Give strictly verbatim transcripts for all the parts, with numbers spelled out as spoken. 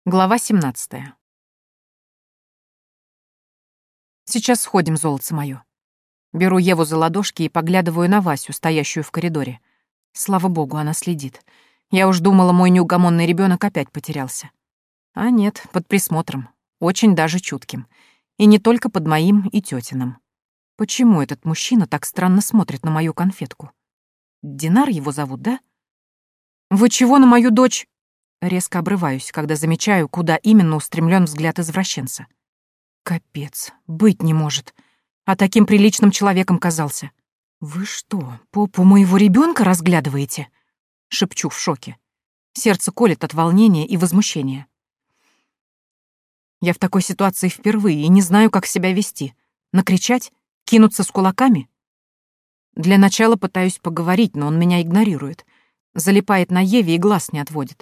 Глава семнадцатая. Сейчас сходим, золотце моё. Беру Еву за ладошки и поглядываю на Васю, стоящую в коридоре. Слава богу, она следит. Я уж думала, мой неугомонный ребёнок опять потерялся. А нет, под присмотром. Очень даже чутким. И не только под моим и тётиным. Почему этот мужчина так странно смотрит на мою конфетку? Динар его зовут, да? Вы чего на мою дочь? Резко обрываюсь, когда замечаю, куда именно устремлен взгляд извращенца. Капец, быть не может. А таким приличным человеком казался. Вы что, попу моего ребенка разглядываете? Шепчу в шоке. Сердце колет от волнения и возмущения. Я в такой ситуации впервые и не знаю, как себя вести. Накричать? Кинуться с кулаками? Для начала пытаюсь поговорить, но он меня игнорирует. Залипает на Еве и глаз не отводит.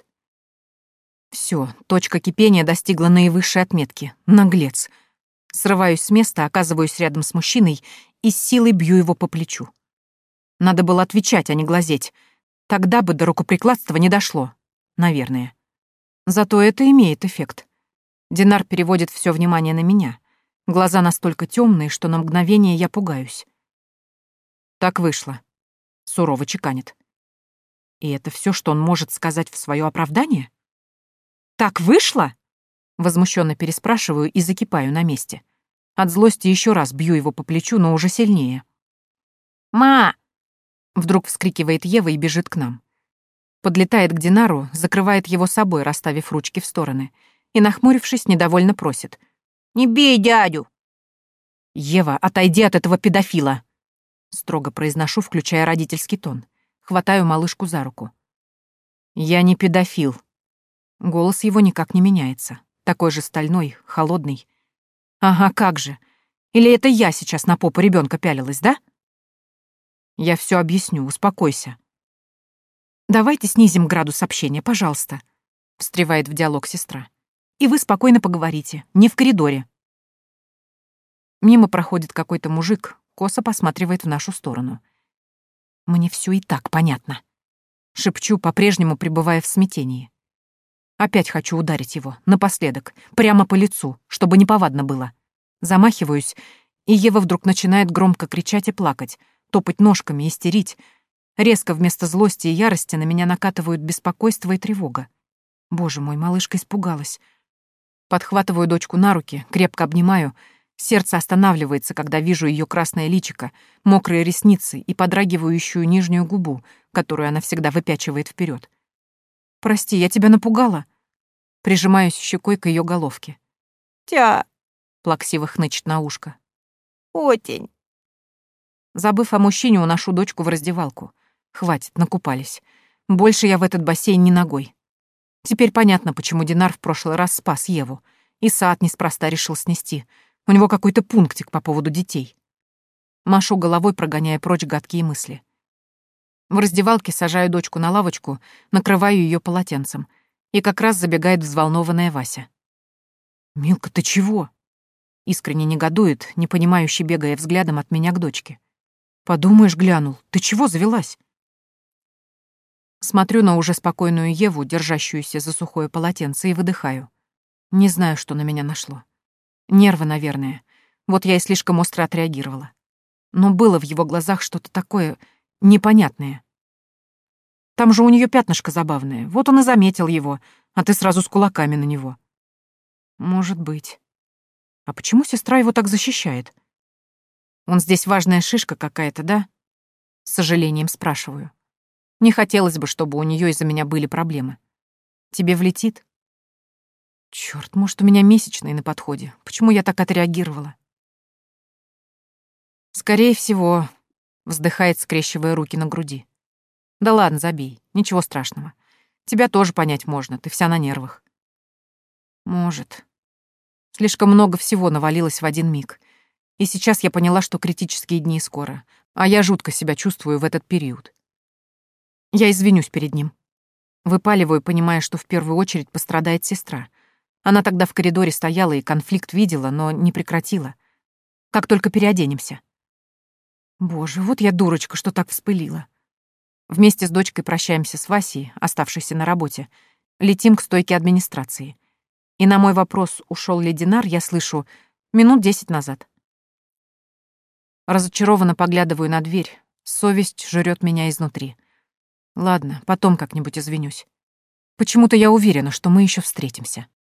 Всё, точка кипения достигла наивысшей отметки. Наглец. Срываюсь с места, оказываюсь рядом с мужчиной и с силой бью его по плечу. Надо было отвечать, а не глазеть. Тогда бы до рукоприкладства не дошло. Наверное. Зато это имеет эффект. Динар переводит всё внимание на меня. Глаза настолько тёмные, что на мгновение я пугаюсь. Так вышло. Сурово чеканит. И это всё, что он может сказать в своё оправдание? «Так вышло?» Возмущенно переспрашиваю и закипаю на месте. От злости еще раз бью его по плечу, но уже сильнее. «Ма!» Вдруг вскрикивает Ева и бежит к нам. Подлетает к Динару, закрывает его собой, расставив ручки в стороны, и, нахмурившись, недовольно просит. «Не бей дядю!» «Ева, отойди от этого педофила!» Строго произношу, включая родительский тон. Хватаю малышку за руку. «Я не педофил». Голос его никак не меняется. Такой же стальной, холодный. Ага, как же. Или это я сейчас на попу ребенка пялилась, да? Я все объясню, успокойся. Давайте снизим градус общения, пожалуйста, встревает в диалог сестра. И вы спокойно поговорите, не в коридоре. Мимо проходит какой-то мужик, косо посматривает в нашу сторону. Мне все и так понятно. Шепчу, по-прежнему пребывая в смятении. Опять хочу ударить его, напоследок, прямо по лицу, чтобы неповадно было. Замахиваюсь, и Ева вдруг начинает громко кричать и плакать, топать ножками, истерить. Резко вместо злости и ярости на меня накатывают беспокойство и тревога. Боже мой, малышка испугалась. Подхватываю дочку на руки, крепко обнимаю. Сердце останавливается, когда вижу ее красное личико, мокрые ресницы и подрагивающую нижнюю губу, которую она всегда выпячивает вперед. «Прости, я тебя напугала?» Прижимаюсь щекой к ее головке. «Тя!» — плаксиво хнычет на ушко. «Очень!» Забыв о мужчине, уношу дочку в раздевалку. Хватит, накупались. Больше я в этот бассейн не ногой. Теперь понятно, почему Динар в прошлый раз спас Еву. И сад неспроста решил снести. У него какой-то пунктик по поводу детей. Машу головой, прогоняя прочь гадкие мысли. В раздевалке сажаю дочку на лавочку, накрываю ее полотенцем. И как раз забегает взволнованная Вася. «Милка, ты чего?» Искренне негодует, непонимающе бегая взглядом от меня к дочке. «Подумаешь, глянул, ты чего завелась?» Смотрю на уже спокойную Еву, держащуюся за сухое полотенце, и выдыхаю. Не знаю, что на меня нашло. Нервы, наверное. Вот я и слишком остро отреагировала. Но было в его глазах что-то такое непонятное. Там же у нее пятнышко забавное. Вот он и заметил его, а ты сразу с кулаками на него. Может быть. А почему сестра его так защищает? Он здесь важная шишка какая-то, да? С сожалением спрашиваю. Не хотелось бы, чтобы у нее из-за меня были проблемы. Тебе влетит? Черт, может, у меня месячные на подходе. Почему я так отреагировала? Скорее всего, вздыхает, скрещивая руки на груди. Да ладно, забей, ничего страшного. Тебя тоже понять можно, ты вся на нервах. Может. Слишком много всего навалилось в один миг. И сейчас я поняла, что критические дни скоро, а я жутко себя чувствую в этот период. Я извинюсь перед ним. Выпаливаю, понимая, что в первую очередь пострадает сестра. Она тогда в коридоре стояла и конфликт видела, но не прекратила. Как только переоденемся. Боже, вот я дурочка, что так вспылила. Вместе с дочкой прощаемся с Васей, оставшейся на работе. Летим к стойке администрации. И на мой вопрос, ушел ли Динар, я слышу минут десять назад. Разочарованно поглядываю на дверь. Совесть жрет меня изнутри. Ладно, потом как-нибудь извинюсь. Почему-то я уверена, что мы еще встретимся.